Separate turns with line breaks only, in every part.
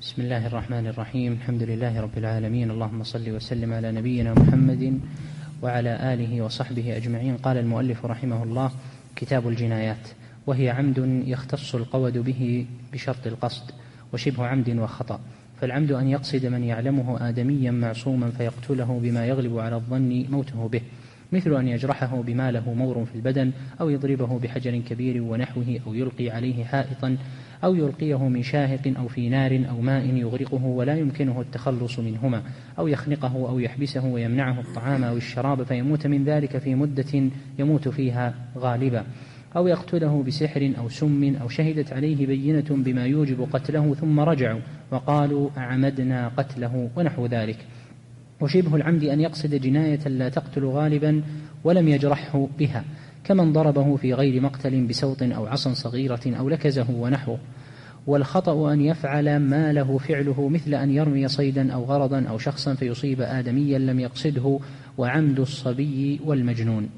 بسم الله الرحمن الرحيم. الحمد لله رب العالمين، اللهم صل وسلم على نبينا محمد وعلى آله وصحبه أجمعين. قال المؤلف رحمه الله: كتاب الجنايات، وهي عمد يختص القود به بشرط القصد، وشبه عمد وخطأ. فالعمد أن يقصد من يعلمه آدميا معصوما فيقتله بما يغلب على الظن موته به، مثل أن يجرحه بما له مور في البدن، أو يضربه بحجر كبير ونحوه، أو يلقي عليه حائطا، أو يلقيه من شاهق أو في نار أو ماء يغرقه ولا يمكنه التخلص منهما، أو يخنقه أو يحبسه ويمنعه الطعام أو الشراب فيموت من ذلك في مدة يموت فيها غالبا، أو يقتله بسحر أو سم، أو شهدت عليه بينة بما يوجب قتله ثم رجعوا وقالوا أعمدنا قتله ونحو ذلك. وشبه العمد أن يقصد جناية لا تقتل غالبا ولم يجرحه بها، كمن ضربه في غير مقتل بسوط أو عصا صغيرة أو لكزه ونحوه. والخطأ أن يفعل ما له فعله، مثل أن يرمي صيدا أو غرضا أو شخصا فيصيب آدميا لم يقصده، وعمد الصبي والمجنون.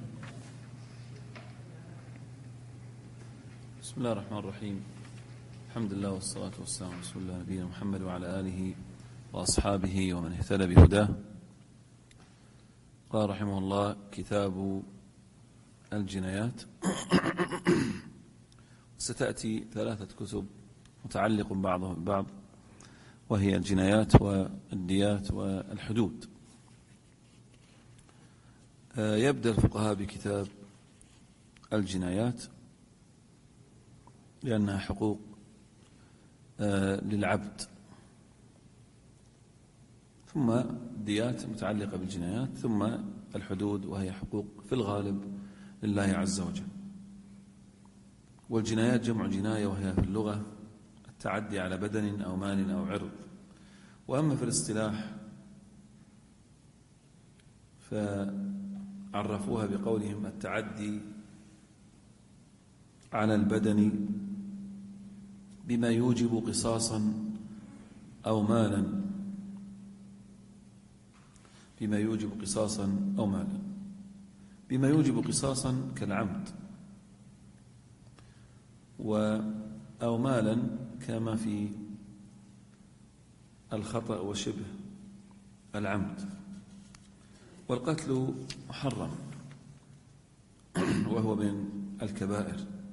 بسم الله الرحمن الرحيم. الحمد لله والصلاة والسلام على رسول الله نبينا محمد وعلى آله وأصحابه ومن اهتدى بهداه. قال رحمه الله: كتاب الجنايات. ستأتي 3 كتب متعلق بعضها ببعض، وهي الجنايات والديات والحدود. يبدأ الفقهاء بكتاب الجنايات لأنها حقوق للعبد، ثم الديات متعلقة بالجنايات، ثم الحدود وهي حقوق في الغالب لله عز وجل. والجنايات جمع جناية، وهي في اللغة التعدي على بدن أو مال أو عرض. وأما في الاصطلاح فعرفوها بقولهم التعدي على البدن بما يوجب قصاصا أو مالا، بما يوجب قصاصا أو مالا. بما يوجب قصاصا كالعمد، أو مالا كما في الخطأ وشبه العمد. والقتل محرم وهو من الكبائر.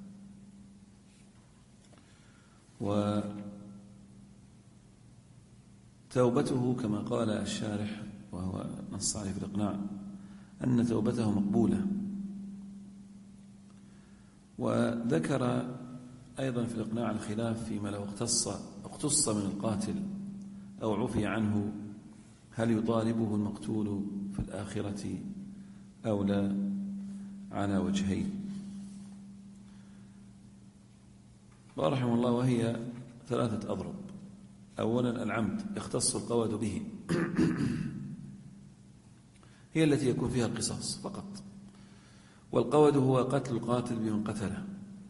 وتوبته كما قال الشارح، وهو نص عليه في الإقناع، أن توبته مقبولة. وذكر أيضا في الإقناع الخلاف فيما لو اقتص من القاتل أو عفي عنه، هل يطالبه المقتول في الآخرة أو لا، على وجهين. قال رحمه الله: وهي 3 أضرب. أولا العمد يختص القود به، هي التي يكون فيها القصاص فقط. والقود هو قتل القاتل بمن قتله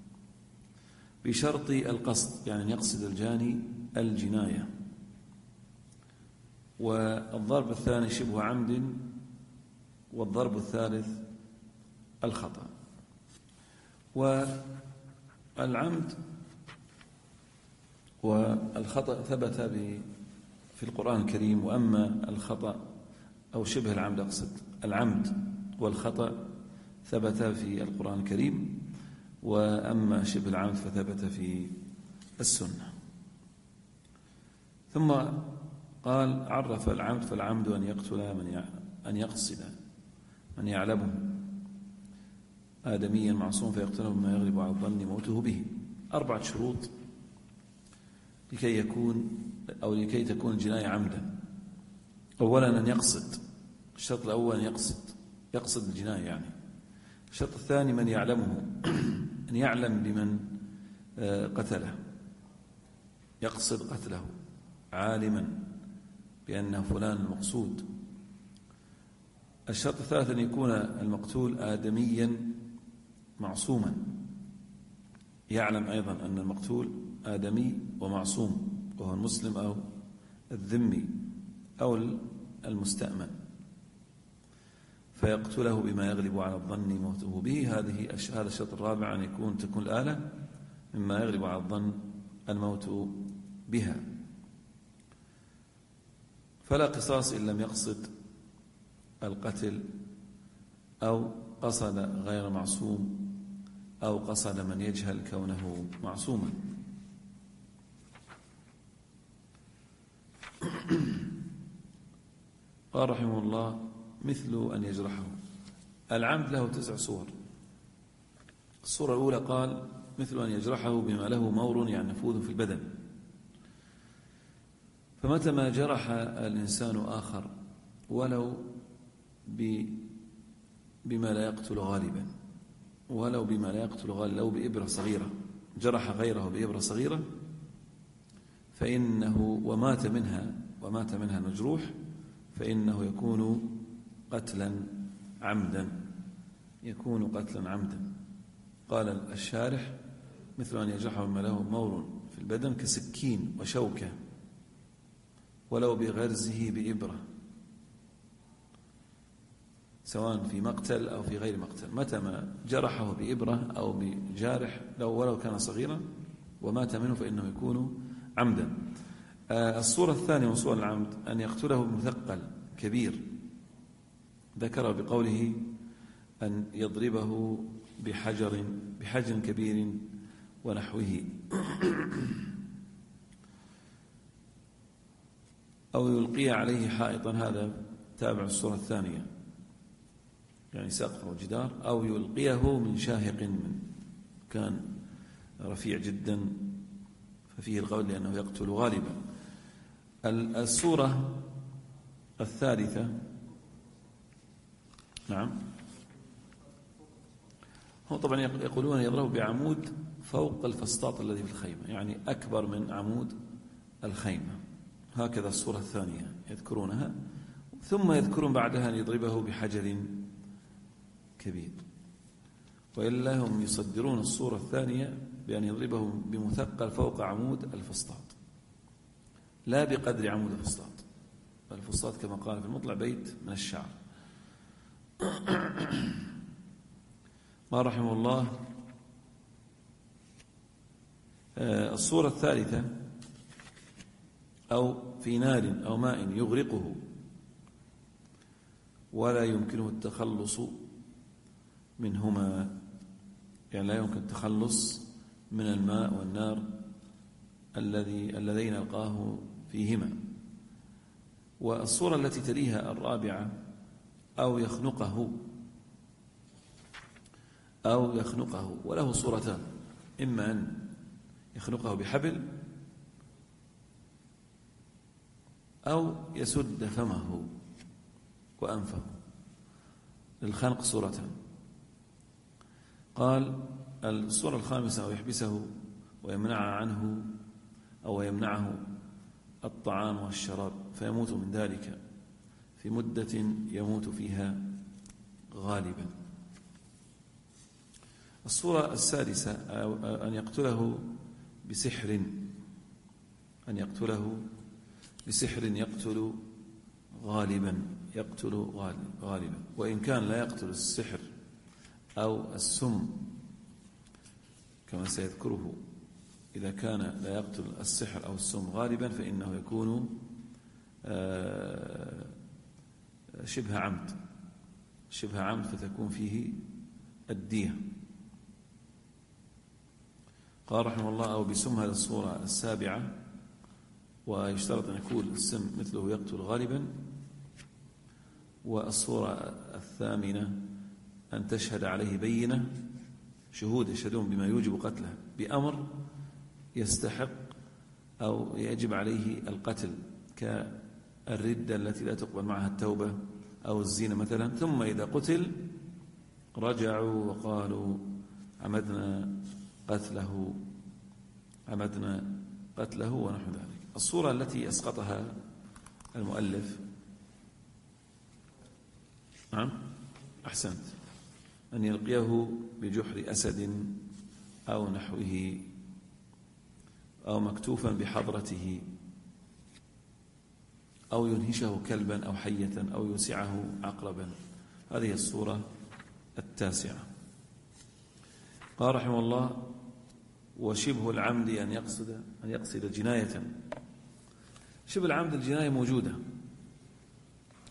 بشرط القصد، يعني يقصد الجاني الجناية. والضرب الثاني شبه عمد، والضرب الثالث الخطأ. والعمد والخطأ ثبت في القرآن الكريم. وأما الخطأ أو شبه العمد، أقصد العمد والخطأ، ثبت في القرآن الكريم. وأما شبه العمد فثبت في السنة. ثم قال: عرف العمد: فالعمد أن يقتل أن يقصد من يعلمه آدميا معصوم فيقتله بما يغلب على الظن موته به. 4 شروط لكي تكون الجناية عمدا. أولا أن يقصد. الشرط الأول أن يقصد الجناية يعني. الشرط الثاني من يعلمه، أن يعلم بمن قتله، يقصد قتله عالما بأنه فلان المقصود. الشرط الثالث أن يكون المقتول آدميا معصوما، يعلم أيضا أن المقتول آدمي ومعصوم، وهو المسلم أو الذمي أو المستأمن، فيقتله بما يغلب على الظن موته به. هذا الشرط الرابع، أن تكون الآلة مما يغلب على الظن الموت بها. فلا قصاص إن لم يقصد القتل أو قصد غير معصوم أو قصد من يجهل كونه معصوما. قال رحمه الله: مثل أن يجرحه. العمد له 9 صور. الصورة الأولى قال: مثل أن يجرحه بما له مور، يعني نفوذ في البدن. فمتى ما جرح الإنسان آخر ولو بما لا يقتل غالبا، ولو بما لا يقتل غالبا، لو بإبرة صغيرة، جرح غيره بإبرة صغيرة، فإنه ومات منها المجروح، فإنه يكون قتلا عمدا، يكون قتلا عمدا. قال الشارح: مثل أن يجرحه بما له مور في البدن كسكين وشوكة، ولو بغرزه بإبرة، سواء في مقتل أو في غير مقتل. متى ما جرحه بإبرة أو بجارح ولو كان صغيرا ومات منه، فإنه يكون عمدا. الصورة الثانية من صور العمد أن يقتله بمثقل كبير، ذكر بقوله: أن يضربه بحجر كبير ونحوه، أو يلقي عليه حائطا، هذا تابع الصورة الثانية، يعني سقف أو جدار، أو يلقيه من شاهق، من كان رفيع جدا، ففيه القول لأنه يقتل غالبا. الصورة الثالثة، نعم، هم طبعا يقولون يضرب بعمود فوق الفسطاط الذي في الخيمة، يعني أكبر من عمود الخيمة، هكذا الصورة الثانية يذكرونها. ثم يذكرون بعدها أن يضربه بحجر كبير. وإلا هم يصدرون الصورة الثانية بأن يضربه بمثقل فوق عمود الفسطاط، لا بقدر عمود الفسطاط. الفسطاط كما قال في المطلع بيت من الشعر. قال رحمه الله: الصورة الثالثة: أو في نار أو ماء يغرقه ولا يمكنه التخلص منهما، يعني لا يمكن التخلص من الماء والنار اللذين ألقاه فيهما. والصورة التي تليها الرابعة: أو يخنقه، وله صورتان: إما أن يخنقه بحبل، أو يسد فمه وأنفه. للخنق صورتان. قال: الصورة الخامسة: أو يحبسه ويمنعه الطعام والشراب، فيموت من ذلك في مدة يموت فيها غالبا. الصورة السادسة: أن يقتله بسحر، يقتل غالبا، وإن كان لا يقتل السحر أو السم كما سيذكره. إذا كان لا يقتل السحر أو السم غالبا، فإنه يكون شبه عمد، فتكون فيه الدية. قال رحمه الله: أو بسم. هذه الصورة السابعة، ويشترط أن يكون السم مثله يقتل غالبا. والصورة الثامنة: أن تشهد عليه بينة، شهود يشهدون بما يوجب قتله بأمر يستحق أو يجب عليه القتل، كالردة التي لا تقبل معها التوبة أو الزينة مثلا. ثم إذا قتل رجعوا وقالوا: عمدنا قتله ونحو ذلك. الصورة التي أسقطها المؤلف، نعم أحسنت، أن يلقيه بجحر أسد أو نحوه، أو مكتوفا بحضرته، أو ينهشه كلبا أو حية، أو يوسعه عقربا. هذه الصورة التاسعة. قال رحمه الله: وشبه العمد أن يقصد جناية. شبه العمد الجناية موجودة،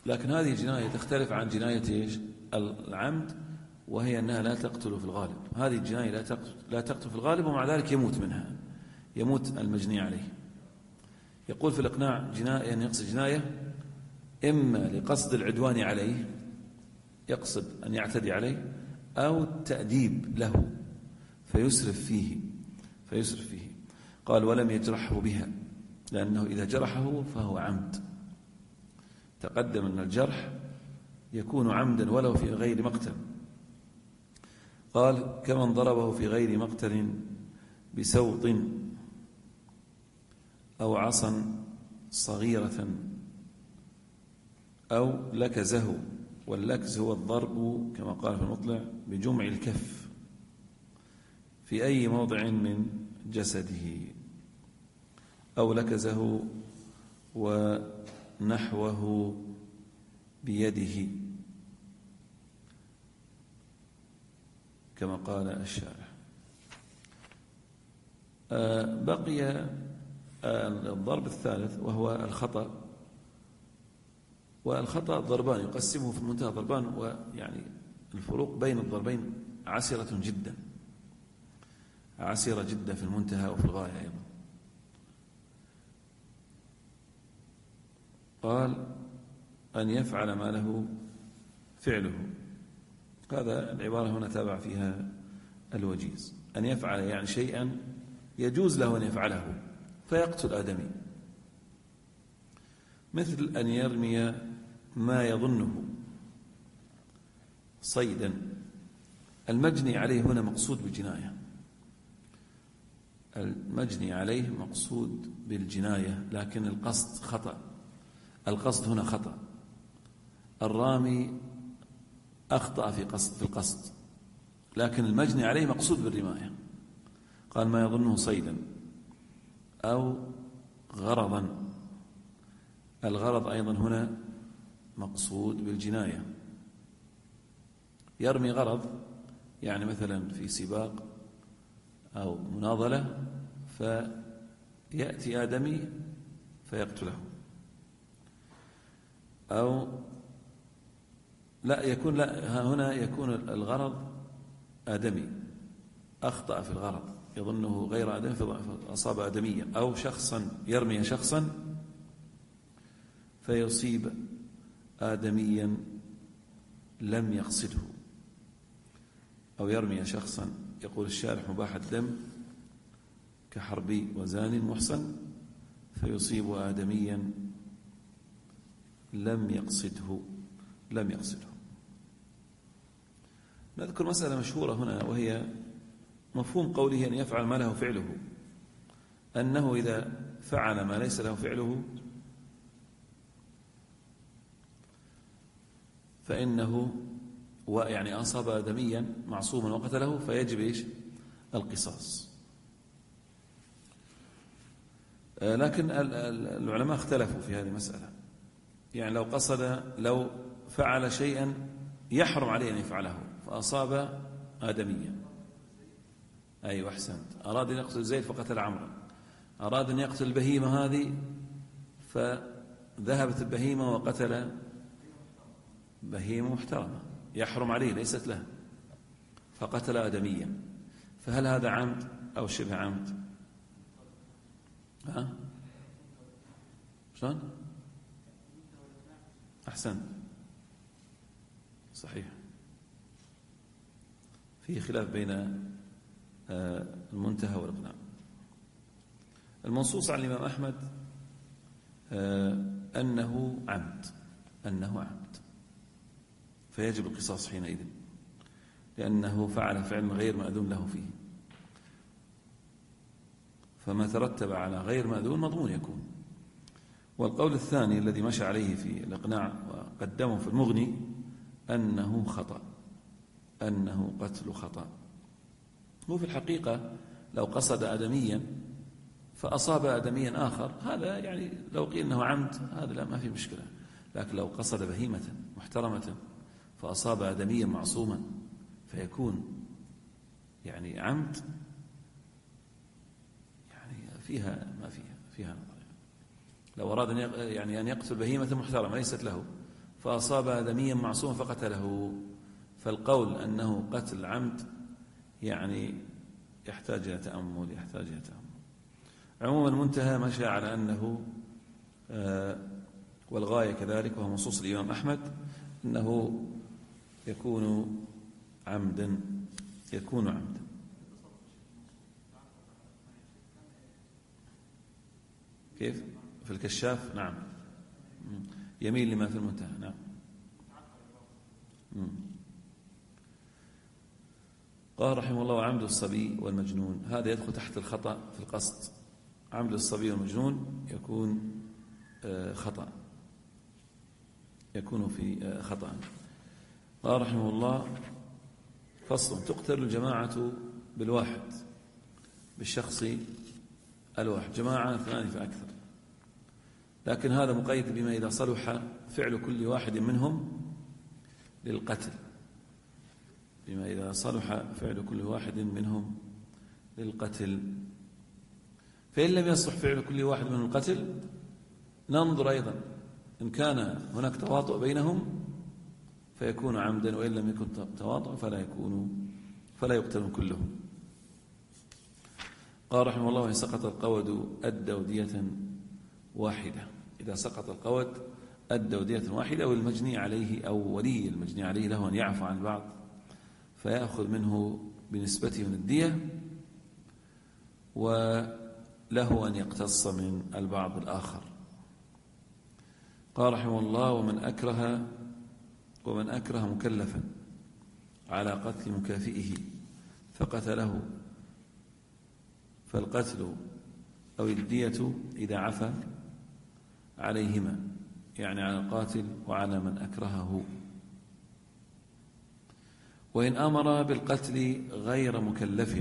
لكن هذه الجناية تختلف عن جناية العمد، وهي أنها لا تقتل في الغالب. هذه الجناية لا تقتل في الغالب، ومع ذلك يموت منها، يموت المجني عليه. يقول في الإقناع جناية أن يقصد جناية إما لقصد العدوان عليه، يقصد أن يعتدي عليه، أو التأديب له فيسرف فيه. قال ولم يجرحه بها، لأنه إذا جرحه فهو عمد. تقدم أن الجرح يكون عمدا ولو في غير مقتل. قال كمن ضربه في غير مقتل بسوط أو عصا صغيرة أو لكزه، واللكز هو الضرب كما قال في المطلع بجمع الكف في أي موضع من جسده، أو لكزه ونحوه بيده كما قال الشارح. بقي الضرب الثالث وهو الخطأ. والخطأ ضربان يقسمه في المنتهى ضربان، ويعني الفروق بين الضربين عسرة جدا، عسرة جدا في المنتهى وفي الغاية أيضا. قال أن يفعل ما له فعله. هذا العبارة هنا تابع فيها الوجيز. أن يفعل يعني شيئا يجوز له أن يفعله فيقتل آدمي، مثل أن يرمي ما يظنه صيدا. المجني عليه هنا مقصود بالجناية، المجني عليه مقصود بالجناية، لكن القصد خطأ. القصد هنا خطأ. الرامي أخطأ في القصد، لكن المجني عليه مقصود بالرماية. قال ما يظنه صيدا أو غرضا. الغرض أيضا هنا مقصود بالجناية. يرمي غرض، يعني مثلا في سباق أو مناضلة فيأتي آدمي فيقتله، أو هنا يكون الغرض آدمي، أخطأ في الغرض، يظنه غير آدمي فأصاب آدميا، أو يرمي شخصا فيصيب آدميا لم يقصده، أو يرمي شخصا يقول الشارح مباح الدم كحربي وزان محصن فيصيب آدميا لم يقصده. نذكر مسألة مشهورة هنا، وهي مفهوم قوله أن يفعل ما له فعله، أنه إذا فعل ما ليس له فعله فإنه يعني أصاب آدميا معصوما وقتله فيجب القصاص. لكن العلماء اختلفوا في هذه المسألة. يعني لو فعل شيئا يحرم عليه أن يفعله فأصاب آدميا، أيوة أحسنت، أراد أن يقتل زيد فقتل عمرو، أراد أن يقتل البهيمة هذه فذهبت البهيمة وقتل بهيمة محترمة يحرم عليه ليست له فقتل آدميا، فهل هذا عمد أو شبه عمد؟ شلون؟ أحسن، صحيح. فيه خلاف بين المنتهى والإقناع. المنصوص عن الإمام أحمد أنه عمد فيجب القصاص حينئذ، لأنه فعل فعل غير مأذون له فيه، فما ترتب على غير مأذون مضمون يكون. والقول الثاني الذي مشى عليه في الإقناع وقدمه في المغني أنه خطأ، أنه قتل خطأ. هو في الحقيقة لو قصد آدميا فأصاب آدميا آخر، هذا يعني لو قيل أنه عمد هذا لا ما في مشكلة. لكن لو قصد بهيمة محترمة فأصاب آدميا معصوما فيكون يعني عمد، يعني فيها ما فيها نظر. لو أراد أن يقتل بهيمة محترمة ليست له فأصاب آدميا معصوما فقتله. فالقول أنه قتل عمد يعني يحتاج إلى تأمل. عموما المنتهى مشى على أنه والغاية كذلك، وهو منصوص الإمام أحمد، أنه يكون عمدا. كيف؟ في الكشاف نعم، يميل لما في المنتهى. نعم. قال رحمه الله: وعمد الصبي والمجنون، هذا يدخل تحت الخطأ في القصد. عمد الصبي والمجنون يكون خطأ، يكون في خطأ. قال رحمه الله: فصل: تقتل الجماعة بالواحد، بالشخص الواحد، جماعة 2 فأكثر، لكن هذا مقيد بما إذا صلح فعل كل واحد منهم للقتل، بما إذا صلح فعل كل واحد منهم للقتل. فإن لم يصلح فعل كل واحد منهم للقتل ننظر أيضا إن كان هناك تواطؤ بينهم فيكون عمدا، وإن لم يكن تواطؤ فلا يقتلون كلهم. قال رحمه الله: وإن سقط القود أدوا دية واحدة، إذا سقط القود أدوا دية واحدة، والمجني عليه أو ولي المجني عليه له أن يعفو عن البعض فيأخذ منه بنسبته من الدية، وله أن يقتص من البعض الآخر. قال رحمه الله: ومن أكره مكلفا على قتل مكافئه فقتله، فالقتل أو الدية إذا عفى عليهما، يعني على القاتل وعلى من أكرهه. وإن أمر بالقتل غير مكلف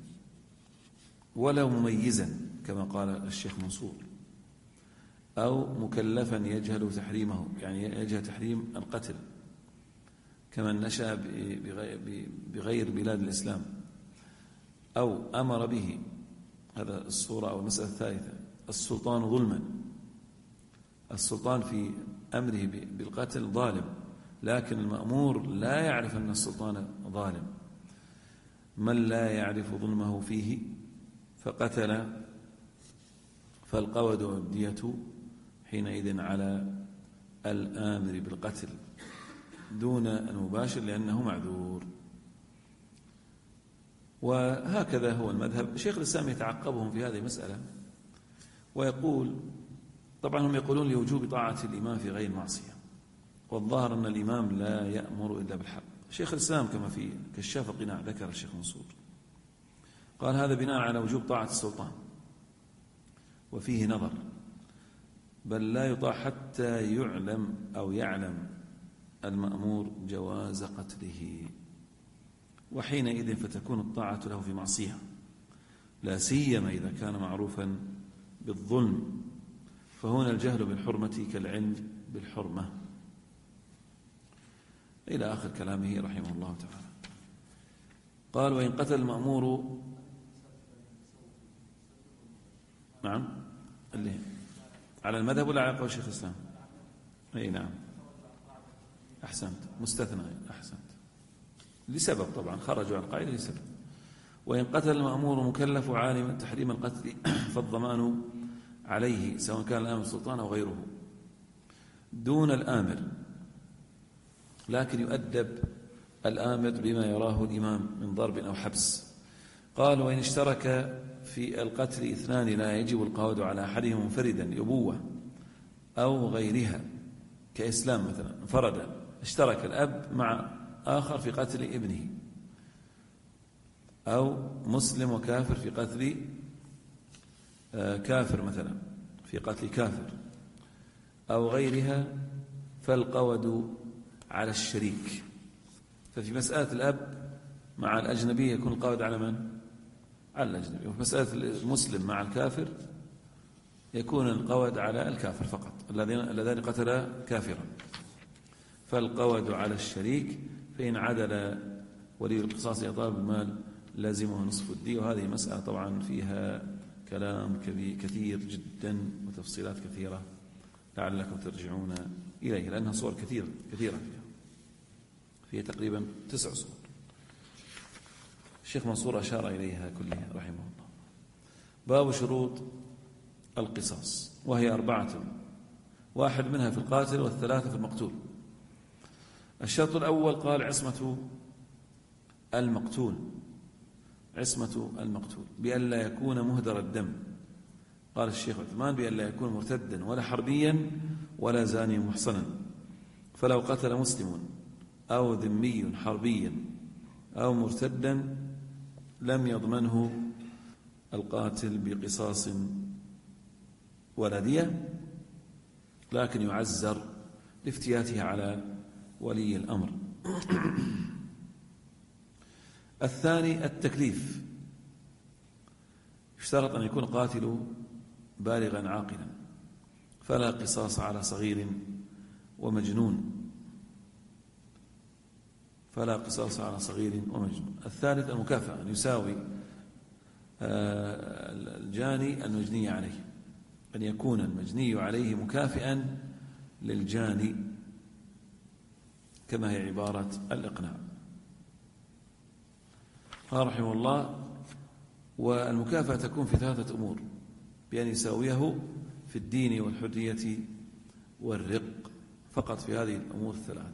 ولا مميزا كما قال الشيخ منصور، أو مكلفا يجهل تحريمه، يعني يجهل تحريم القتل كمن نشأ بغير بلاد الإسلام، أو أمر به، هذا الصورة أو المسألة الثالثة، السلطان ظلما، السلطان في أمره بالقتل ظالم، لكن المأمور لا يعرف أن السلطان ظالم، من لا يعرف ظلمه فيه فقتل، فالقود والدية حينئذ على الآمر بالقتل دون المباشر لأنه معذور. وهكذا هو المذهب. شيخ الإسلام يتعقبهم في هذه المسألة ويقول، طبعا هم يقولون لوجوب طاعة الإمام في غير معصية، والظاهر أن الإمام لا يأمر إلا بالحق. شيخ الإسلام كما في كشاف القناع ذكر الشيخ منصور قال هذا بناء على وجوب طاعة السلطان، وفيه نظر، بل لا يطاع حتى يعلم أو يعلم المأمور جواز قتله، وحينئذ فتكون الطاعة له في معصية، لا سيما إذا كان معروفا بالظلم، فهنا الجهل بالحرمة كالعلم بالحرمة، إلى آخر كلامه رحمه الله تعالى. قال: وإن قتل المأمور، نعم، اللي على المذهب ولا على قول شيخ الإسلام؟ أي نعم، أحسنت، مستثنى، أحسنت، لسبب، طبعا خرجوا عن القاعدة لسبب. وإن قتل المأمور مكلف عالم تحريم القتل فالضمان عليه، سواء كان الآمر السلطان أو غيره، دون الآمر، لكن يؤدب الآمر بما يراه الإمام من ضرب أو حبس. قال: وإن اشترك في القتل 2 لا يجب القود على أحدهم منفردا لأبوة أو غيرها، كإسلام مثلا، انفرد، اشترك الأب مع آخر في قتل ابنه، أو مسلم وكافر في قتل كافر مثلا، في قتل كافر أو غيرها، فالقود على الشريك. ففي مسألة الأب مع الأجنبي يكون القود على من؟ على الأجنبي. وفي مسألة المسلم مع الكافر يكون القود على الكافر فقط، اللذان قتلا كافرا، فالقود على الشريك، فإن عدل ولي القصاص يطالب المال لازمه نصف الدية. وهذه مسألة طبعا فيها كلام كثير جدا وتفصيلات كثيرة لعلكم ترجعون إليه، لأنها صور كثيرة فيها تقريبا 9 صور. الشيخ منصور أشار إليها كلها رحمه الله. باب شروط القصاص، وهي 4، 1 منها في القاتل و3 في المقتول. الشرط الأول قال عصمة المقتول بأن لا يكون مهدر الدم. قال الشيخ عثمان بأن لا يكون مرتدا ولا حربيا ولا زانيا محصنا، فلو قتل مسلم أو ذمي حربيا أو مرتدا لم يضمنه القاتل بقصاص ولا دية، لكن يعزر لافتياته على ولي الأمر. الثاني التكليف، يشترط أن يكون قاتل بالغا عاقلا، فلا قصاص على صغير ومجنون. الثالث المكافأة، أن يساوي الجاني المجني عليه، أن يكون المجني عليه مكافئا للجاني كما هي عبارة الإقناع. قال رحمه الله: والمكافأة تكون في 3 أمور، بأن يساويه في الدين والحرية والرق، فقط في هذه الأمور 3.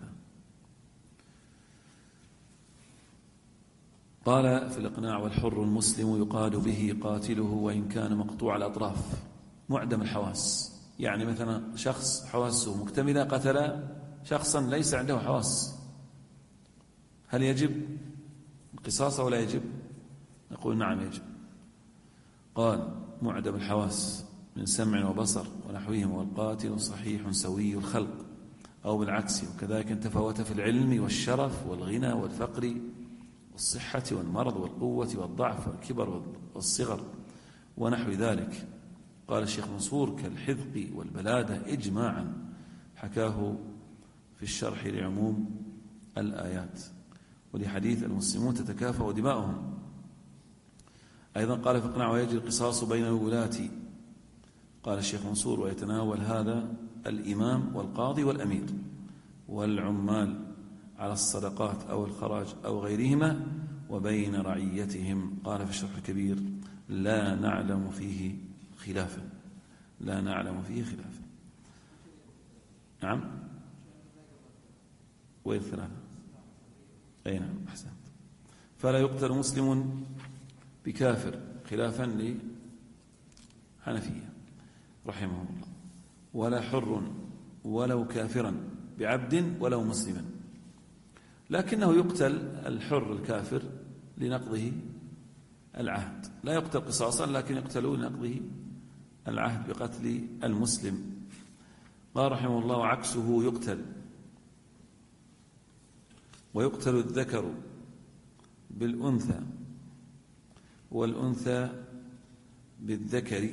قال في الإقناع: والحر المسلم يقال به قاتله وإن كان مقطوع الأطراف معدم الحواس. يعني مثلا شخص حواسه مكتملة قتل شخصا ليس عنده حواس، هل يجب القصاص أو لا يجب؟ نقول نعم يجب. قال: معدم الحواس من سمع وبصر ونحوهم، والقاتل صحيح سوي الخلق أو بالعكس، وكذلك تفاوت في العلم والشرف والغنى والفقر والصحة والمرض والقوة والضعف والكبر والصغر ونحو ذلك. قال الشيخ منصور: كالحذق والبلادة إجماعا، حكاه في الشرح لعموم الآيات ولحديث المسلمون تتكافأ دماؤهم. أيضا قال في الإقناع: ويجري القصاص بين الولاة. قال الشيخ منصور: ويتناول هذا الإمام والقاضي والأمير والعمال على الصدقات أو الخراج أو غيرهما، وبين رعيتهم. قال في الشرح الكبير: لا نعلم فيه خلافا. نعم. وين 3؟ أي نعم، أحسنت. فلا يقتل مسلم بكافر، خلافا لحنفية رحمه الله، ولا حر ولو كافرا بعبد ولو مسلما، لكنه يقتل الحر الكافر لنقضه العهد، لا يقتل قصاصا لكن يقتل لنقضه العهد بقتل المسلم. قال رحمه الله: عكسه يقتل، ويقتل الذكر بالأنثى والأنثى بالذكر.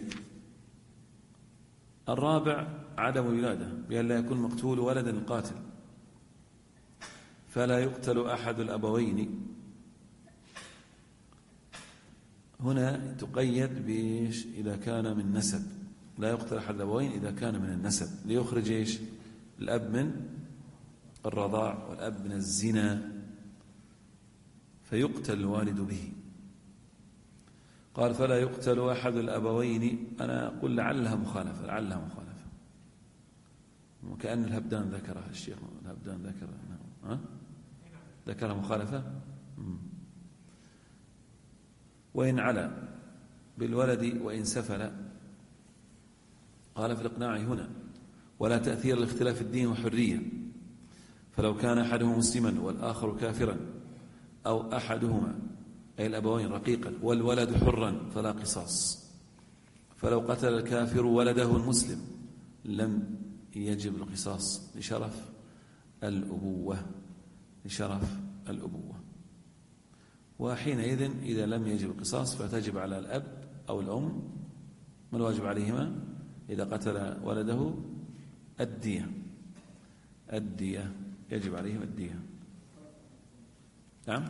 الرابع عدم الولادة، بأن لا يكون مقتول ولدا القاتل، فلا يقتل أحد الأبوين. هنا تقيد بإيش؟ إذا كان من نسب، لا يقتل أحد الأبوين إذا كان من النسب، ليخرج إيش؟ الأب من الرضاع والأب من الزنا، فيقتل الوالد به. قال: فلا يقتل أحد الأبوين. أنا أقول لعلها مخالفة، وكأن الهبدان ذكرها الشيخ، الهبدان ذكرها مخالفة. وإن علا بالولد وإن سفل. قال في الإقناع هنا: ولا تأثير لاختلاف الدين وحرية، فلو كان أحدهما مسلما والآخر كافرا، أو أحدهما أي الأبوين رقيقا والولد حرا، فلا قصاص. فلو قتل الكافر ولده المسلم لم يجب القصاص لشرف الأبوة. وحينئذ إذا لم يجب القصاص فتجب على الأب أو الأم، ما الواجب عليهما إذا قتل ولده؟ الدية، يجب عليهم الدية. نعم.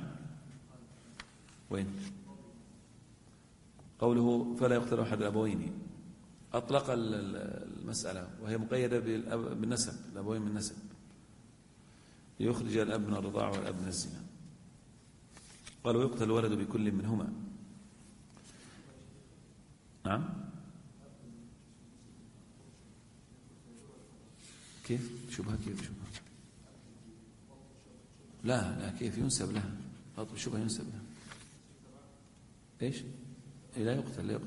وين قوله: فلا يقتل أحد الأبوين؟ أطلق المسألة وهي مقيدة بالنسب، الأبوين من نسب، ليخرج الأب من الرضاع والأب من الزنا. قال ويقتل الولد بكل منهما. نعم كيف شبهة؟ كيف شبهة؟ لا كيف ينسب لها؟ خاطب الشبهة ينسب لها. ايش؟ لا يقتل.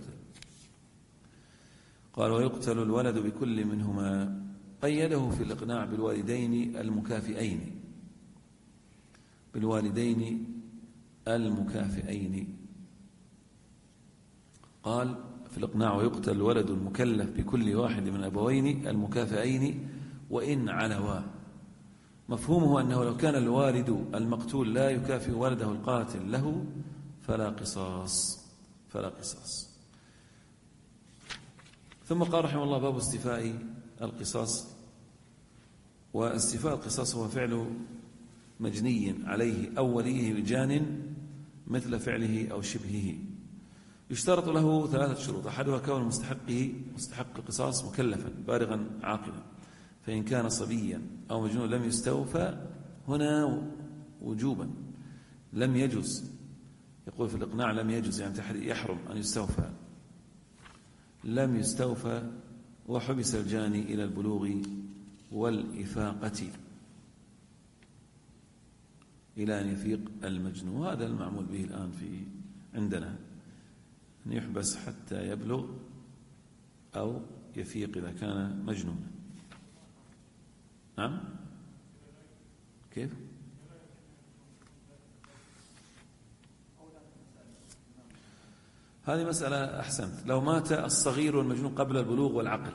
قال ويقتل الولد بكل منهما، قيده في الإقناع بالوالدين المكافئين. قال في الإقناع ويقتل الولد المكلف بكل واحد من أبوين المكافئين وإن علوا. مفهومه أنه لو كان الوالد المقتول لا يكافئ ولده القاتل له فلا قصاص. ثم قال رحمه الله باب استيفاء القصاص. واستيفاء القصاص هو فعل مجني عليه أو وليه بجان مثل فعله أو شبهه. يشترط له 3 شروط، أحدها كون مستحق القصاص مكلفا بالغا عاقلا، فإن كان صبيا أو مجنون لم يستوفى هنا وجوبا، لم يجوز. يقول في الإقناع لم يجوز يعني يحرم أن يستوفى، لم يستوفى وحبس الجاني إلى البلوغ والإفاقة إلى أن يفيق المجنون. وهذا المعمول به الآن عندنا أن يحبس حتى يبلغ أو يفيق إذا كان مجنونا. نعم كيف؟ هذه مسألة أحسنت. لو مات الصغير والمجنون قبل البلوغ والعقل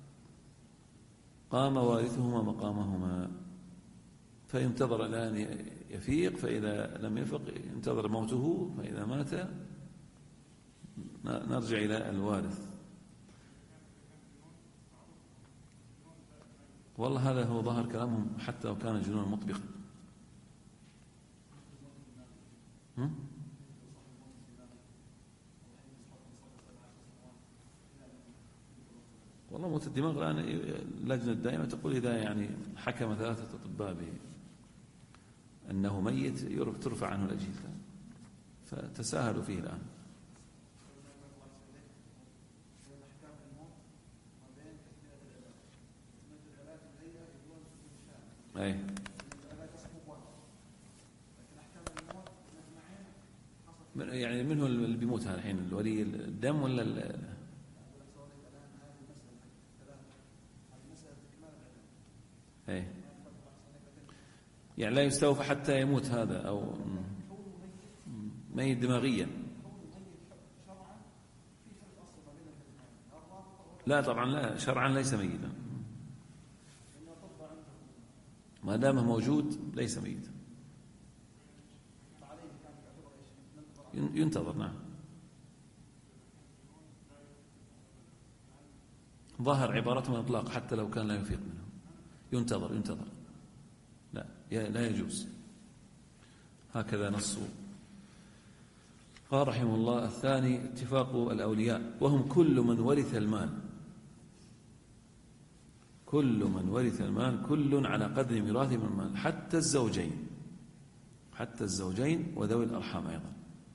قام وارثهما مقامهما، فينتظر الآن يفيق، فإذا لم يفق ينتظر موته، فإذا مات نرجع إلى الوارث. والله هذا هو ظاهر كلامهم حتى لو كان جنونا مطبقا. والله موت الدماغ الآن اللجنة الدائمة تقول إذا يعني حكم 3 أطباء أنه ميت ترفع عنه الأجهزة، فتساهلوا فيه الآن. أي يعني منه اللي بيموت الحين، الولي الدم ولا أي يعني لا يستوفى حتى يموت هذا أو ميت دماغيا؟ لا طبعا لا، شرعا ليس ميتا، ما دام موجود ليس ميتا، ينتظر. نعم ظاهر عبارته من إطلاق حتى لو كان لا يفيق منه، ينتظر لا يجوز، هكذا نص. قال رحمه الله الثاني اتفاق الأولياء، وهم كل من ورث المال كل على قدر ميراث من المال، حتى الزوجين وذوي الأرحام أيضا.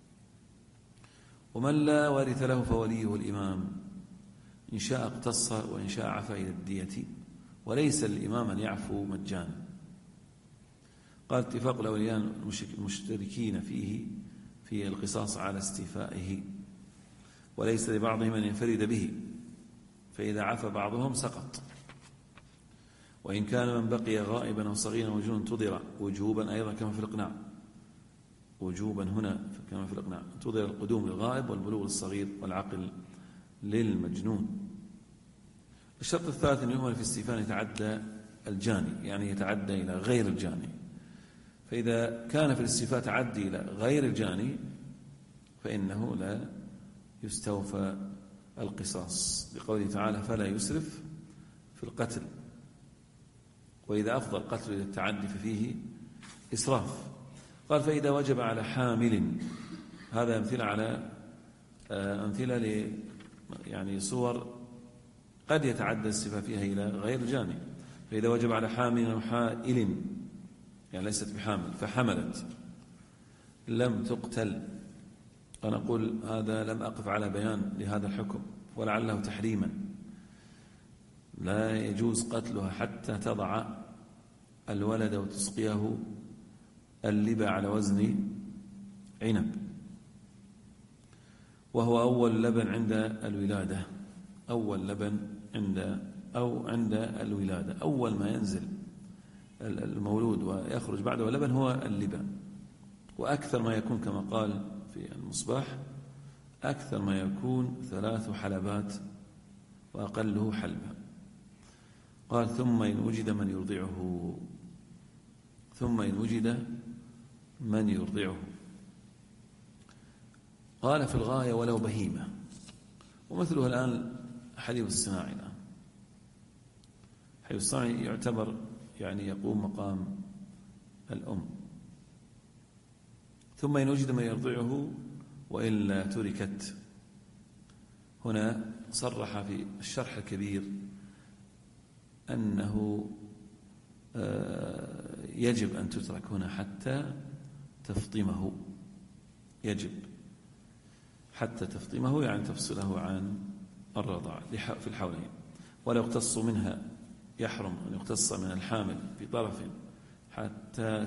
ومن لا وارث له فوليه الإمام، إن شاء اقتص وإن شاء عفى إلى الدية، وليس للإمام أن يعفو مجانا. قال اتفاق الأولياء المشتركين في القصاص على استيفائه، وليس لبعضهم أن ينفرد به، فإذا عفى بعضهم سقط. وإن كان من بقي غائبا أو صغيرا وجنون انتظر وجوبا أيضا كما في الإقناع، وجوبا هنا كما في الإقناع، انتظر القدوم للغائب والبلوغ للصغير والعقل للمجنون. الشرط الثالث أن يؤمن في استيفاء يتعدى الجاني، يعني يتعدى إلى غير الجاني. فإذا كان في الاستيفاء تعدي إلى غير الجاني فإنه لا يستوفى القصاص، لقوله تعالى فلا يسرف في القتل، وإذا أفضل القتل إلى التعدي ففيه إسراف. قال فإذا وجب على حامل، هذا أمثلة على أمثلة يعني صور قد يتعدى الاستيفاء فيها إلى غير الجاني. فإذا وجب على حامل أو حائل، يعني ليست بحامل فحملت، لم تقتل. ونقول هذا لم أقف على بيان لهذا الحكم ولعله تحريما، لا يجوز قتلها حتى تضع الولد وتسقيه اللبا على وزن عنب، وهو أول لبن عند الولادة، أول لبن عند الولادة، أول ما ينزل المولود ويخرج بعده لبن هو اللبن. وأكثر ما يكون كما قال في المصباح، أكثر ما يكون 3 حلبات وأقله حلبا. قال ثم إن وجد من يرضعه، ثم إن وجد من يرضعه. قال في الغاية ولو بهيمة، ومثله الآن حليب الصناعي. الآن حليب الصناعي يعتبر يعني يقوم مقام الأم. ثم إن وجد من يرضعه وإلا تركت. هنا صرح في الشرح الكبير أنه يجب أن تترك هنا حتى تفطمه، يجب حتى تفطمه، يعني تفصله عن الرضاع في الحولين. ولا يقتص منها، يحرم أن يقتص من الحامل في طرف حتى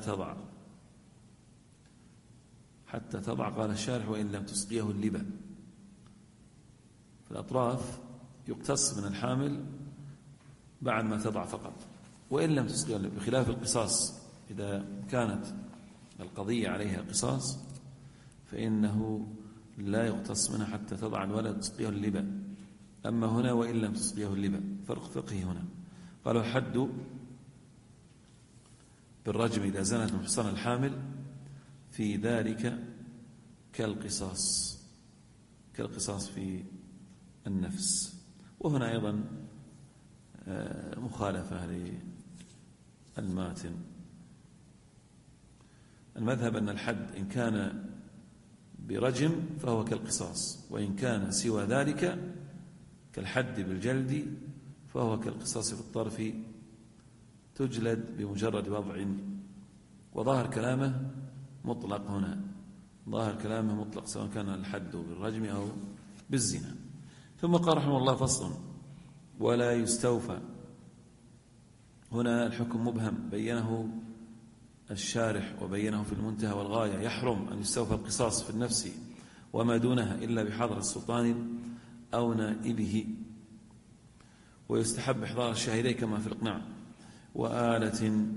تضع. قال الشارح وإن لم تسقيه اللبن. في الأطراف يقتص من الحامل بعد ما تضع فقط، وإن لم تسقيه اللبن، بخلاف القصاص. إذا كانت القضية عليها قصاص فإنه لا يقتص منها حتى تضع الولد تسقيه اللبن. أما هنا وإن لم تسقيه اللبن، فرق فقهي هنا. قالوا حد بالرجم إذا زنت محصن الحامل في ذلك كالقصاص في النفس. وهنا أيضا مخالفة للماتن. المذهب أن الحد إن كان برجم فهو كالقصاص، وإن كان سوى ذلك كالحد بالجلد فهو كالقصاص في الطرف، تجلد بمجرد وضع. وظاهر كلامه مطلق هنا، ظاهر كلامه مطلق سواء كان الحد بالرجم أو بالزنا. ثم قال رحمه الله فصل ولا يستوفى. هنا الحكم مبهم بينه الشارح وبينه في المنتهى والغاية. يحرم أن يستوفى القصاص في النفس وما دونها إلا بحضر السلطان أو نائبه، ويستحب إحضار الشاهدين كما في الإقناع. وآلة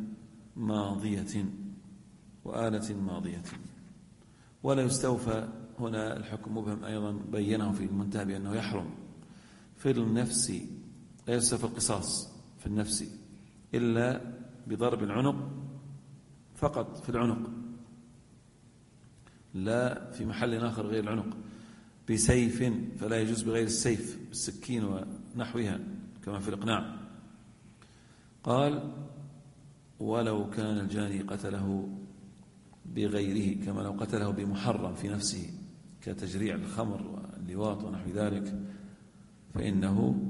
ماضية. ولا يستوفى هنا الحكم مبهم أيضا بينه في المنتهى بأنه يحرم في النفس، لا يستوفى القصاص في النفس إلا بضرب العنق فقط، في العنق لا في محل آخر غير العنق. بسيف فلا يجوز بغير السيف، بالسكين ونحوها كما في الإقناع. قال ولو كان الجاني قتله بغيره، كما لو قتله بمحرم في نفسه كتجريع الخمر واللواط ونحو ذلك، فإنه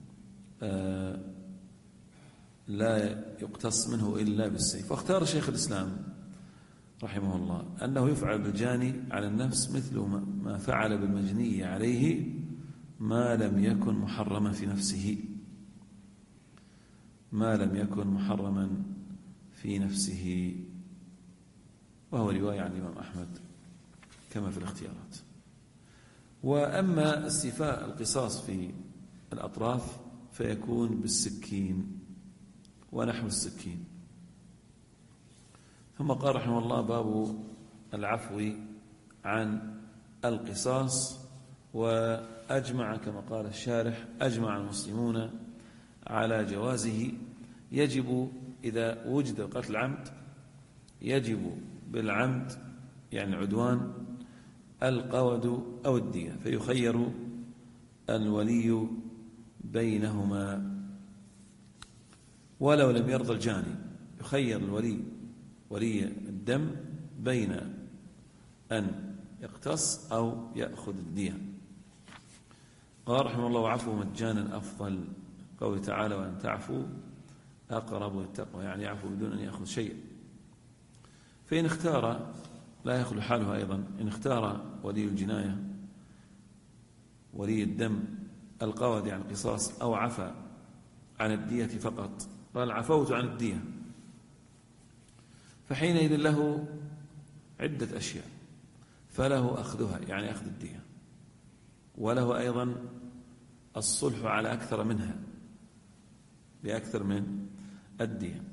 لا يقتص منه إلا بالسيف. واختار شيخ الإسلام رحمه الله أنه يفعل بالجاني على النفس مثل ما فعل بالمجني عليه ما لم يكن محرما في نفسه، ما لم يكن محرما في نفسه، وهو رواية عن الإمام أحمد كما في الاختيارات. وأما استيفاء القصاص في الأطراف فيكون بالسكين ونحو السكين. ثم قال رحمه الله باب العفو عن القصاص. وأجمع كما قال الشارح أجمع المسلمون على جوازه. يجب إذا وجد قتل عمد يجب بالعمد يعني عدوان القود أو الدية، فيخير الولي بينهما. ولو لم يرضى الجاني يخير الولي ولي الدم بين أن يقتص أو يأخذ الدية. قال رحمه الله وعفو مجانا أفضل. قوله تعالى وأن تعفوا أقرب للتقوى، يعني يعفو بدون أن يأخذ شيئا. فإن اختار لا يخلو حالها أيضا، إن اختار ولي الجناية ولي الدم القواضي عن القصاص أو عفى عن الدية فقط، قال عفوت عن الدية، فحينئذ له عدة أشياء، فله أخذها يعني أخذ الدية، وله أيضا الصلح على أكثر منها بأكثر من الدية،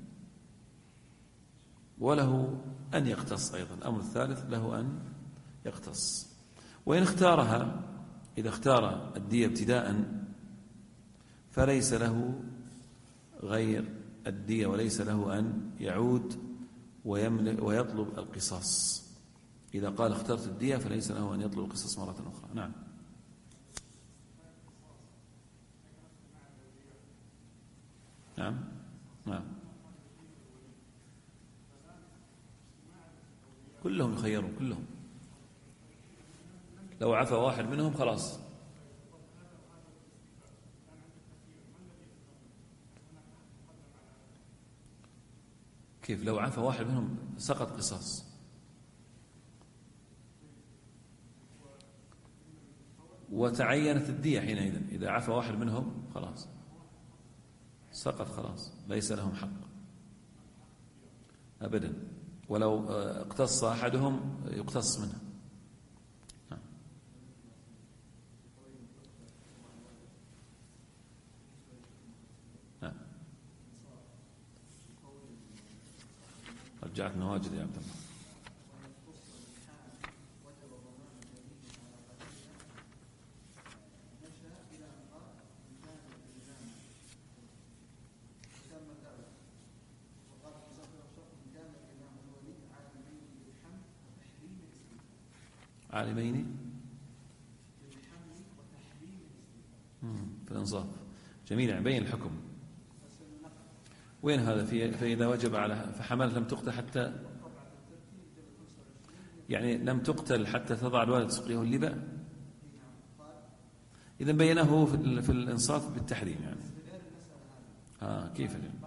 وله أن يقتص أيضا. الأمر الثالث له أن يقتص. وإن اختارها، إذا اختار الدية ابتداء فليس له غير الدية، وليس له أن يعود ويطلب القصاص. إذا قال اخترت الدية فليس له أن يطلب القصاص مرة أخرى. نعم. نعم. نعم. كلهم يخيرون، كلهم. لو عفى واحد منهم خلاص. كيف؟ لو عفى واحد منهم سقط قصاص. وتعينت الدية حينئذ، إذا عفى واحد منهم خلاص سقط، خلاص ليس لهم حق أبدا، ولو اقتص أحدهم يقتص منه. نعم. رجعت نواجد يا عبد الله. عالمين في الإنصاف. جميل، يعني بين الحكم. وين هذا؟ فإذا وجب على فحمل لم تقتل حتى، يعني لم تقتل حتى تضع الوالد سقيه اللبا. إذا بينه في الإنصاف بالتحريم يعني. كيف اليوم؟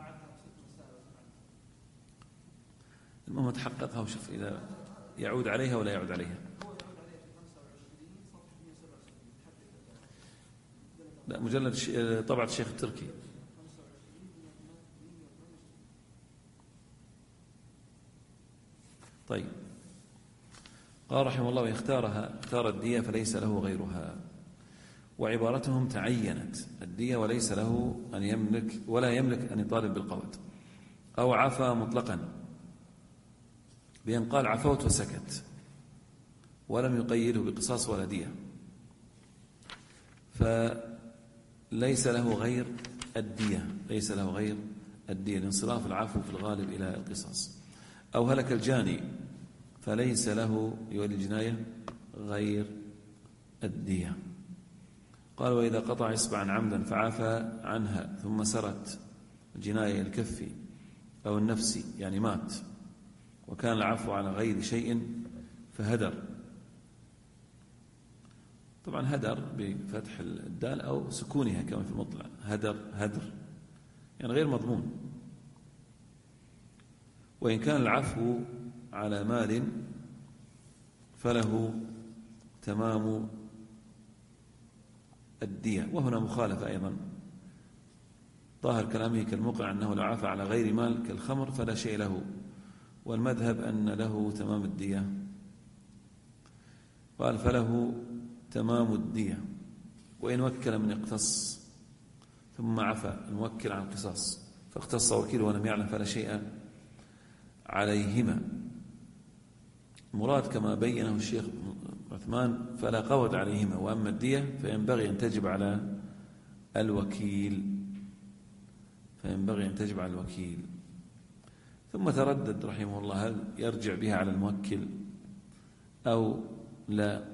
المهم تحققها وشوف إذا يعود عليها ولا يعود عليها. لا، مجلد طبعة الشيخ التركي. طيب، قال رحمه الله اختار الدية فليس له غيرها. وعبارتهم تعينت الدية وليس له أن يملك ولا يملك أن يطالب بالقود، أو عفى مطلقا بأن قال عفوت وسكت ولم يقيده بقصاص ولا دية، فليس له غير الدية، ليس له غير الدية لانصراف العفو في الغالب إلى القصاص. أو هلك الجاني فليس له يولي الجناية غير الدية. قال وإذا قطع إصبعا عمدا فعفى عنها ثم سرت الجناية الكف أو النفس، يعني مات، وكان العفو على غير شيء فهدر. طبعا هدر بفتح الدال أو سكونها كما في المطلع، هدر يعني غير مضمون. وإن كان العفو على مال فله تمام الدية. وهنا مخالفة أيضا، ظاهر كلامه كالمقع أنه لو عفى على غير مال كالخمر فلا شيء له، والمذهب أن له تمام الدية. قال فله تمام الدية. وإن وكل من اقتص ثم عفى الموكل عن القصاص فاقتص وكيله ولم يعلم فلا شيء عليهما. مراد كما بينه الشيخ عثمان فلا قود عليهما، وأما الدية فينبغي أن تجب على الوكيل، ثم تردد رحمه الله هل يرجع بها على الموكل أو لا.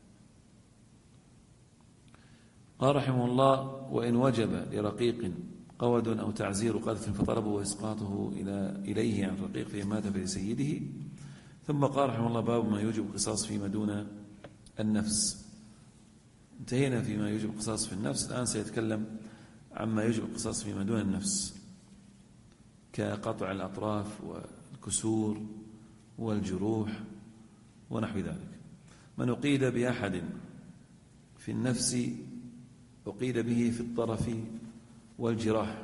قال رحمه الله وإن وجب لرقيق قود أو تعزير قذف فطلبه إسقاطه إليه عن رقيق فإن مات فلسيده. ثم قال رحمه الله باب ما يوجب القصاص فيما دون النفس. انتهينا فيما يوجب القصاص في النفس، الآن سيتكلم عما يجب القصاص فيما دون النفس كقطع الأطراف والكسور والجروح ونحو ذلك. من أقيد بأحد في النفس أقيد به في الطرف والجراح.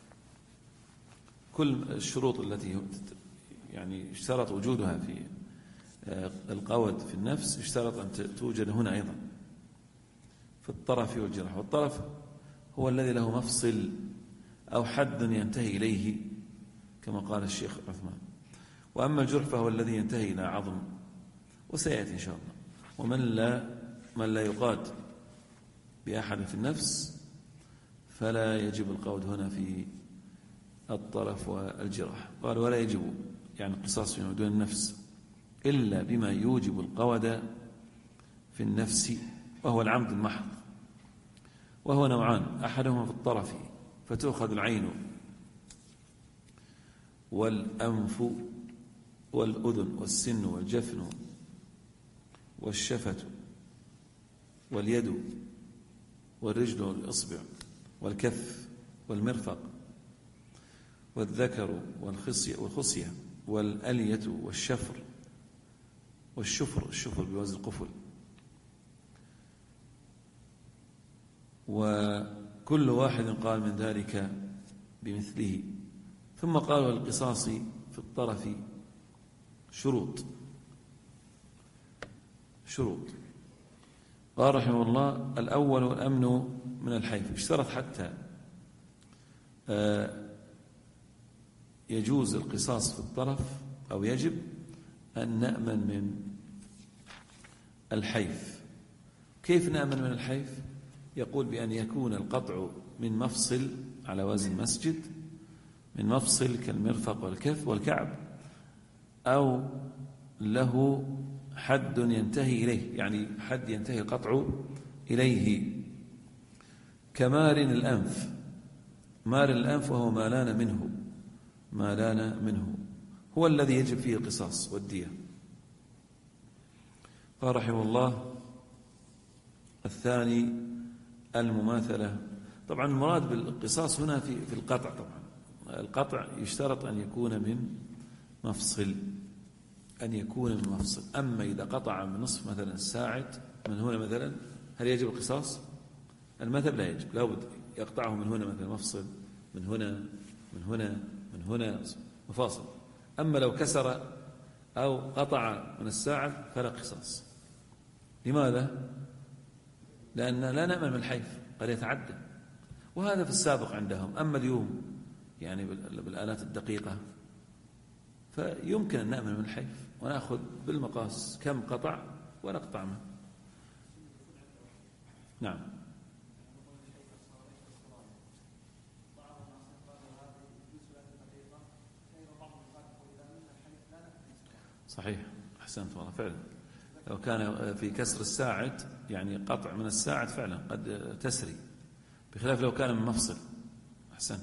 كل الشروط التي يعني اشترط وجودها في القود في النفس اشترط أن توجد هنا أيضا في الطرف والجراح. والطرف هو الذي له مفصل أو حد ينتهي إليه كما قال الشيخ عثمان. وأما الجرح فهو الذي ينتهي إلى عظم، وسيأتي إن شاء الله. ومن لا يقاد بأحد في النفس فلا يجب القود هنا في الطرف والجراح. قال ولا يجب يعني القصاص فيما دون النفس إلا بما يوجب القود في النفس وهو العمد المحض، وهو نوعان: أحدهما في الطرف فتؤخذ العين والأنف والأذن والسن والجفن والشفة واليد والرجل والإصبع والكف والمرفق والذكر والخصية والألية والشفر الشفر بوزن القفل. وكل واحد قال من ذلك بمثله. ثم قال والقصاص في الطرف شروط. قال رحمه الله: الأول الأمن من الحيف. اشترط حتى يجوز القصاص في الطرف أو يجب أن نأمن من الحيف. كيف نأمن من الحيف؟ يقول بأن يكون القطع من مفصل على وزن مسجد، من مفصل كالمرفق والكف والكعب، أو له حد ينتهي إليه، يعني حد ينتهي القطع إليه، كمارن الأنف. مارن الأنف وهو ما لان منه هو الذي يجب فيه القصاص والدية. قال رحمه الله: الثاني المماثلة. طبعا المراد بالقصاص هنا في القطع. طبعا القطع يشترط أن يكون من مفصل، أما إذا قطع من نصف مثلا الساعد من هنا مثلا، هل يجب القصاص؟ المذهب لا يجب، لابد يقطعه من هنا مثلا مفصل، من هنا مفاصل. أما لو كسر أو قطع من الساعد فلا قصاص. لماذا؟ لأن لا نأمن من الحيف، قد يتعدى، وهذا في السابق عندهم. أما اليوم يعني بالآلات الدقيقة فيمكن أن نأمن من الحيف ونأخذ بالمقاس كم قطع ونقطع منه. نعم. صحيح، أحسنت والله فعلا. لو كان في كسر الساعد يعني قطع من الساعد فعلا قد تسري، بخلاف لو كان من مفصل. أحسنت.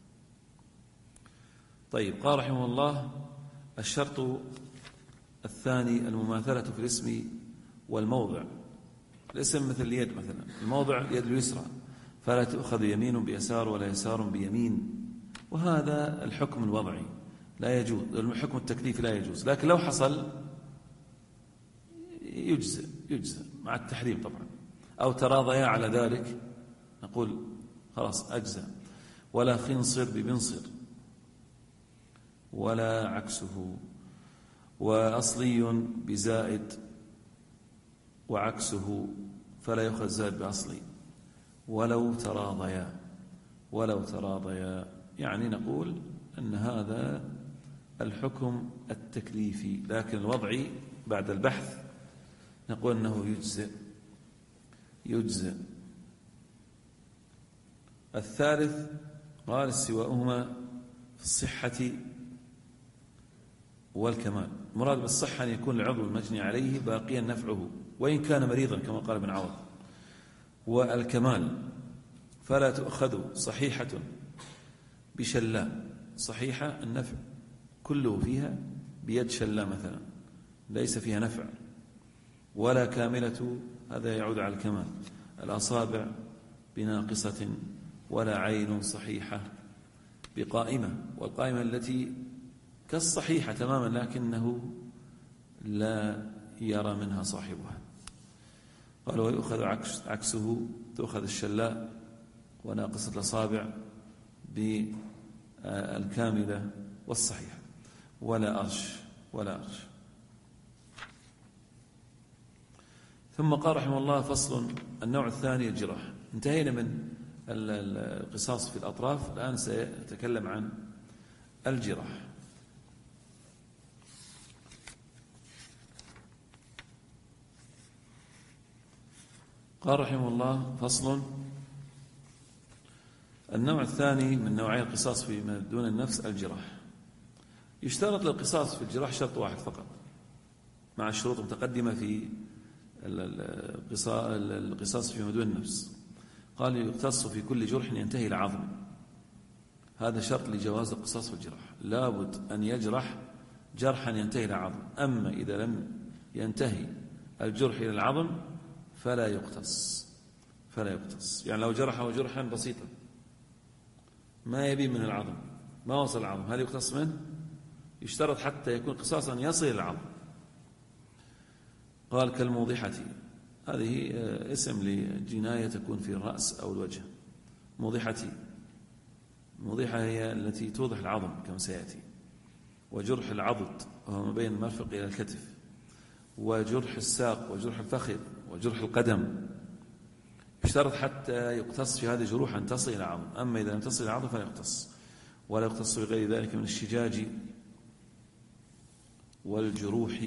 طيب، قال رحمه الله: الشرط الثاني المماثلة في الاسم والموضع. الاسم مثل اليد مثلا، الموضع اليد اليسرى، فلا تؤخذ يمين بيسار ولا يسار بيمين. وهذا الحكم الوضعي لا يجوز، الحكم التكليفي لا يجوز، لكن لو حصل يجزئ مع التحريم طبعا، أو تراضيا على ذلك نقول خلاص أجزى. ولا خنصر ببنصر ولا عكسه، وأصلي بزائد وعكسه فلا يؤخذ زائد بأصلي، ولو تراضيا يعني نقول أن هذا الحكم التكليفي، لكن الوضعي بعد البحث نقول أنه يجزئ. الثالث قال: استواؤهما في الصحة والكمال. المراد بالصحة أن يكون العضو المجني عليه باقيا نفعه وإن كان مريضا كما قال ابن عوض. والكمال فلا تؤخذ صحيحة بشلاء. صحيحة النفع كله فيها بيد شلاء مثلا ليس فيها نفع، ولا كاملة، هذا يعود على الكمال، الأصابع بناقصة ولا عين صحيحة بقائمة، والقائمة التي كالصحيحة تماما لكنه لا يرى منها صاحبها. قال ويؤخذ عكسه، تؤخذ الشلاء وناقصة الأصابع بالكاملة والصحيحة، ولا أرش. ثم قال رحمه الله فصل. النوع الثاني الجراح. انتهينا من القصاص في الأطراف، الآن سيتكلم عن الجراح. قال رحمه الله فصل. النوع الثاني من نوعي القصاص فيما دون النفس الجراح. يشترط للقصاص في الجراح شرط واحد فقط مع الشروط المتقدمة في القصاص فيما دون النفس. قال يقتص في كل جرح ينتهي إلى عظم. هذا شرط لجواز القصاص في الجراح، لابد أن يجرح جرحا ينتهي إلى عظم. أما إذا لم ينتهي الجرح إلى العظم فلا يقتص. يعني لو جرحه جرحا بسيطا ما يبي من العظم، ما وصل العظم، هل يقتص منه؟ يشترط حتى يكون قصاصا يصل إلى العظم. قال كالموضحة. هذه اسم لجناية تكون في الرأس أو الوجه. موضحة هي التي توضح العظم كما سيأتي. وجرح العضد وهو ما بين المرفق إلى الكتف، وجرح الساق، وجرح الفخذ، وجرح القدم. يشترط حتى يقتص في هذه الجروح أن تصل إلى العظم. أما إذا لم تصل إلى العظم فلا يقتص. ولا يقتص بغير ذلك من الشجاج والجروح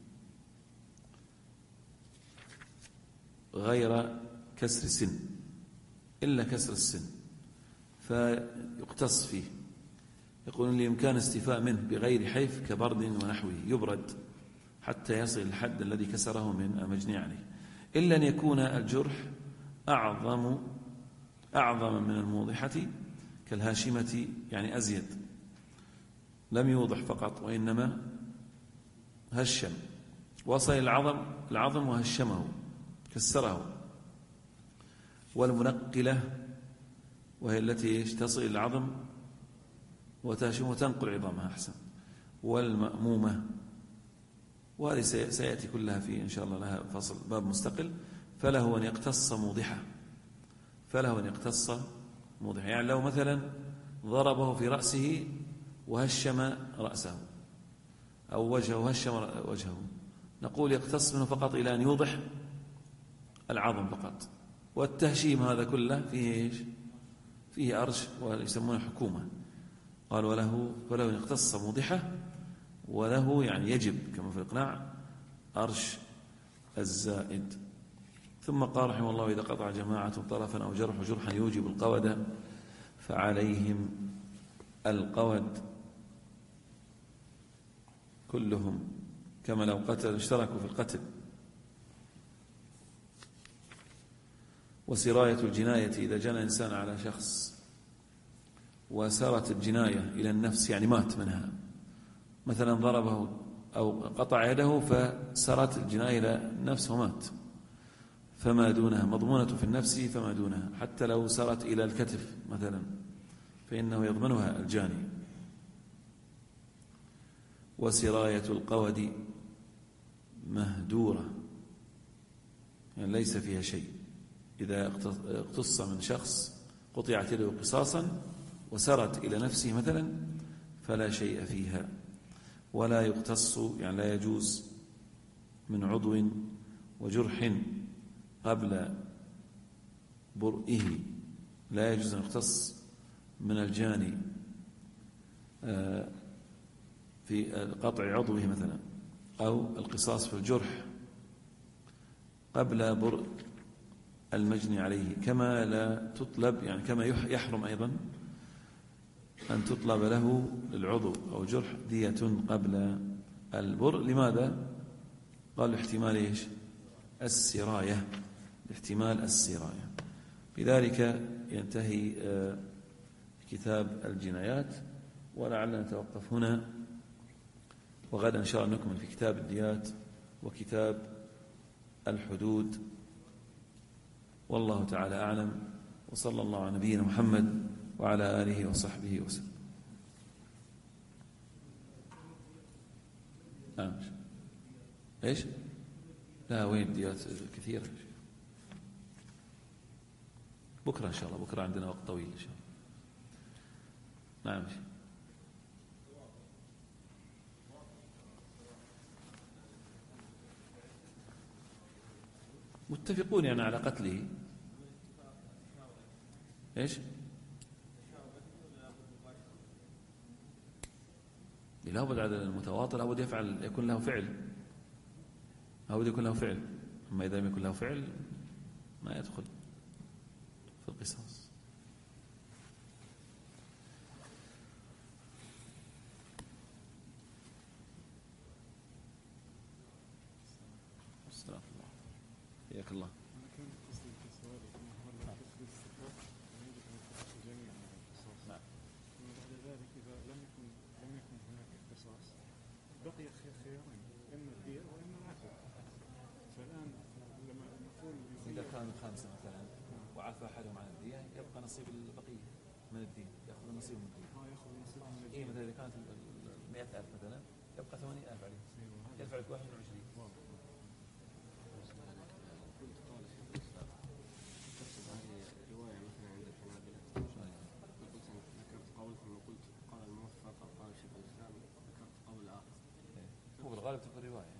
غير كسر السن، إلا كسر السن فيقتص فيه. يقولون لإمكان استيفاء منه بغير حيف كبرد ونحوه، يبرد حتى يصل الحد الذي كسره من المجني عليه، إلا أن يكون الجرح أعظم من الموضحة كالهاشمة، يعني أزيد، لم يوضح فقط وإنما هشم، وصل العظم وهشمه كسره. والمنقلة وهي التي تصل إلى العظم وتهشم وتنقل عظامها أحسن. والمأمومة، وهذه سيأتي كلها في إن شاء الله لها فصل باب مستقل. فله أن يقتص موضحة. يعني لو مثلا ضربه في رأسه وهشم رأسه أو وجهه وهشم وجهه، نقول يقتص منه فقط إلى أن يوضح العظم فقط. والتهشيم هذا كله فيه إيش؟ فيه أرش ويسمونه حكومة. قال وله أن يقتص موضحة، وله يعني يجب كما في الإقناع أرش الزائد. ثم قال رحمه الله إذا قطع جماعة طرفا أو جرحا يوجب القود فعليهم القود كلهم، كما لو اشتركوا في القتل. وسراية الجناية إذا جنى إنسان على شخص وسارت الجناية إلى النفس، يعني مات منها، مثلا ضربه أو قطع يده فسارت الجناية إلى النفس ومات، فما دونها مضمونة في النفس فما دونها، حتى لو سارت إلى الكتف مثلا فإنه يضمنها الجاني. وسراية القود مهدورة، يعني ليس فيها شيء. إذا اقتص من شخص قطعت يده قصاصا وسرت إلى نفسه مثلا فلا شيء فيها. ولا يقتص، يعني لا يجوز من عضو وجرح قبل برئه، لا يجوز أن يقتص من الجاني في قطع عضوه مثلا، أو القصاص في الجرح قبل برء المجني عليه. كما لا تطلب، يعني كما يحرم أيضا أن تطلب له للعضو أو جرح دية قبل البرء. لماذا؟ قال احتمال إيش؟ السراية، احتمال السراية. بذلك ينتهي كتاب الجنايات، ولعلنا نتوقف هنا، وغدا إن شاء الله نكمل في كتاب الديات وكتاب الحدود. والله تعالى أعلم، وصلى الله على نبينا محمد وعلى آله وصحبه وسلم. ايش؟ لا، وين ديات كثيرة. بكرة إن شاء الله، بكرة عندنا وقت طويل إن شاء الله. نعم. متفقون يعني على قتله. ايش؟ لابد على المتواطئ لابد يفعل، يكون له فعل، لابد يكون له فعل. أما إذا لم يكن له فعل ما يدخل في القصاص. السلام الله. حياك الله.
بقي خيارين، إما الدية وإما العفو. فالآن لما نقول
إذا كان خامسة مثلا وعفى أحدهم عن الدية يبقى نصيب البقية من الدين، يأخذ نصيب من الدين.
يأخذ نصيب من الدين.
إيه مثلا إذا كانت 100,000 مثلا يبقى 80,000 عليه، يدفع لك 21.
رواية مثلا عند الحنابلة ذكرت قول ثم قلت قال الموفق أو قال شيخ الإسلام ذكرت قول آخر.
هو بالغالب تكون رواية.